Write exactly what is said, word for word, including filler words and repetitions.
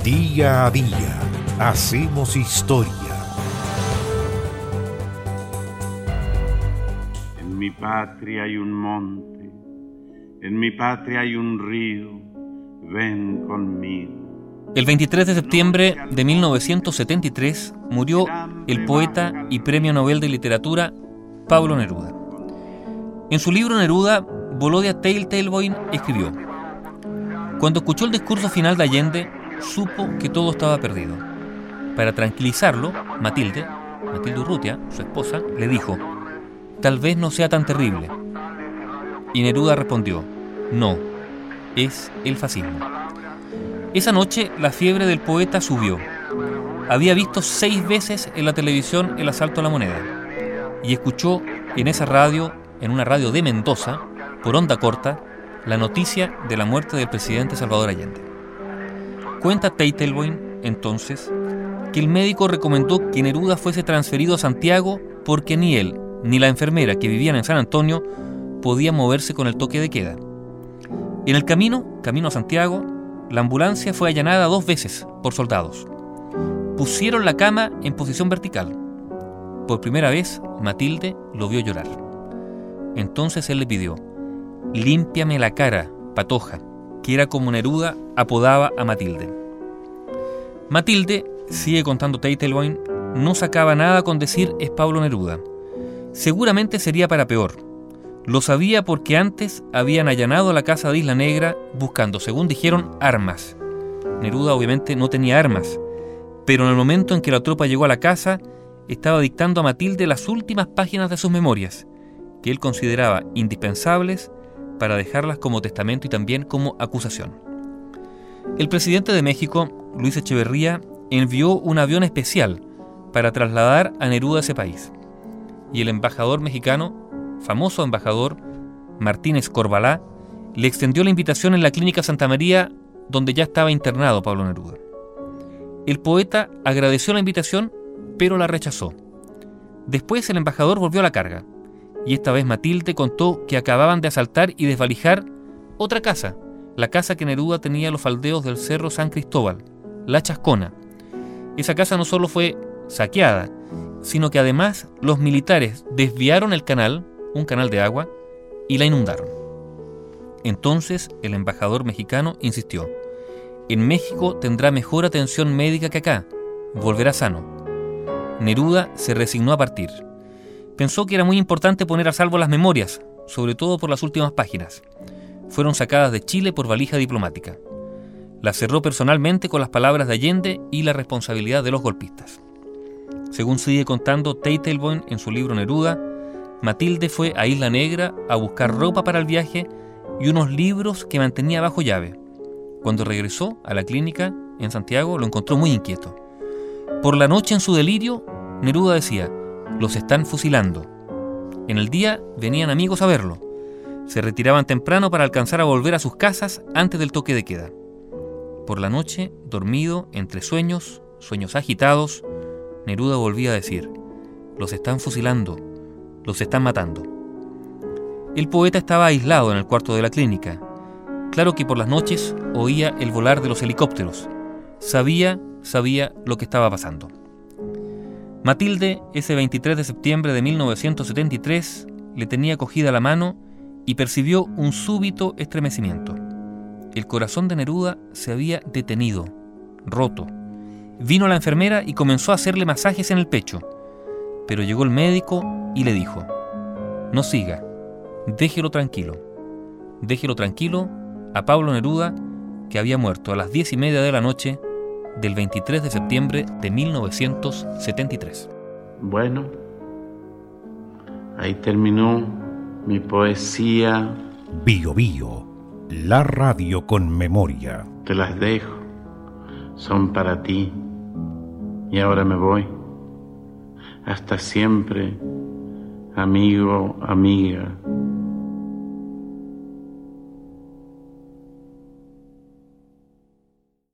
Día a día hacemos historia. En mi patria hay un monte, en mi patria hay un río, ven conmigo. El veintitrés de septiembre de mil novecientos setenta y tres murió el poeta y premio Nobel de Literatura Pablo Neruda. En su libro Neruda, Volodya Teitelbaum escribió: cuando escuchó el discurso final de Allende, supo que todo estaba perdido. Para tranquilizarlo, Matilde, Matilde Urrutia, su esposa, le dijo: tal vez no sea tan terrible. Y Neruda respondió: no, es el fascismo. Esa noche la fiebre del poeta subió. Había visto seis veces en la televisión el asalto a la Moneda y escuchó en esa radio, en una radio de Mendoza, por onda corta, la noticia de la muerte del presidente Salvador Allende. Cuenta Teitelbaum, entonces, que el médico recomendó que Neruda fuese transferido a Santiago porque ni él ni la enfermera que vivían en San Antonio podían moverse con el toque de queda. En el camino, camino a Santiago, la ambulancia fue allanada dos veces por soldados. Pusieron la cama en posición vertical. Por primera vez, Matilde lo vio llorar. Entonces él le pidió: límpiame la cara, patoja, que era como Neruda apodaba a Matilde. Matilde, sigue contando Teitelbaum, no sacaba nada con decir es Pablo Neruda. Seguramente sería para peor. Lo sabía porque antes habían allanado la casa de Isla Negra buscando, según dijeron, armas. Neruda obviamente no tenía armas, pero en el momento en que la tropa llegó a la casa, estaba dictando a Matilde las últimas páginas de sus memorias, que él consideraba indispensables para dejarlas como testamento y también como acusación. El presidente de México, Luis Echeverría, envió un avión especial para trasladar a Neruda a ese país. Y el embajador mexicano, famoso embajador Martínez Corbalá, le extendió la invitación en la Clínica Santa María, donde ya estaba internado Pablo Neruda. El poeta agradeció la invitación, pero la rechazó. Después el embajador volvió a la carga, y esta vez Matilde contó que acababan de asaltar y desvalijar otra casa, la casa que Neruda tenía en los faldeos del Cerro San Cristóbal, La Chascona. Esa casa no solo fue saqueada, sino que además los militares desviaron el canal, un canal de agua, y la inundaron. Entonces el embajador mexicano insistió: en México tendrá mejor atención médica que acá, volverá sano. Neruda se resignó a partir. Pensó que era muy importante poner a salvo las memorias, sobre todo por las últimas páginas. Fueron sacadas de Chile por valija diplomática. Las cerró personalmente con las palabras de Allende y la responsabilidad de los golpistas. Según sigue contando Teitelbaum en su libro Neruda, Matilde fue a Isla Negra a buscar ropa para el viaje y unos libros que mantenía bajo llave. Cuando regresó a la clínica en Santiago, lo encontró muy inquieto. Por la noche, en su delirio, Neruda decía: los están fusilando. En el día venían amigos a verlo. Se retiraban temprano para alcanzar a volver a sus casas antes del toque de queda. Por la noche, dormido, entre sueños, sueños agitados, Neruda volvía a decir: los están fusilando, los están matando. El poeta estaba aislado en el cuarto de la clínica. Claro que por las noches oía el volar de los helicópteros. Sabía, sabía lo que estaba pasando. Matilde, ese veintitrés de septiembre de mil novecientos setenta y tres, le tenía cogida la mano y percibió un súbito estremecimiento. El corazón de Neruda se había detenido, roto. Vino la enfermera y comenzó a hacerle masajes en el pecho. Pero llegó el médico y le dijo: no siga, déjelo tranquilo. Déjelo tranquilo a Pablo Neruda, que había muerto a las diez y media de la noche del veintitrés de septiembre de mil novecientos setenta y tres. Bueno, ahí terminó mi poesía. Bio Bio, la radio con memoria. Te las dejo, son para ti. Y ahora me voy. Hasta siempre, amigo, amiga.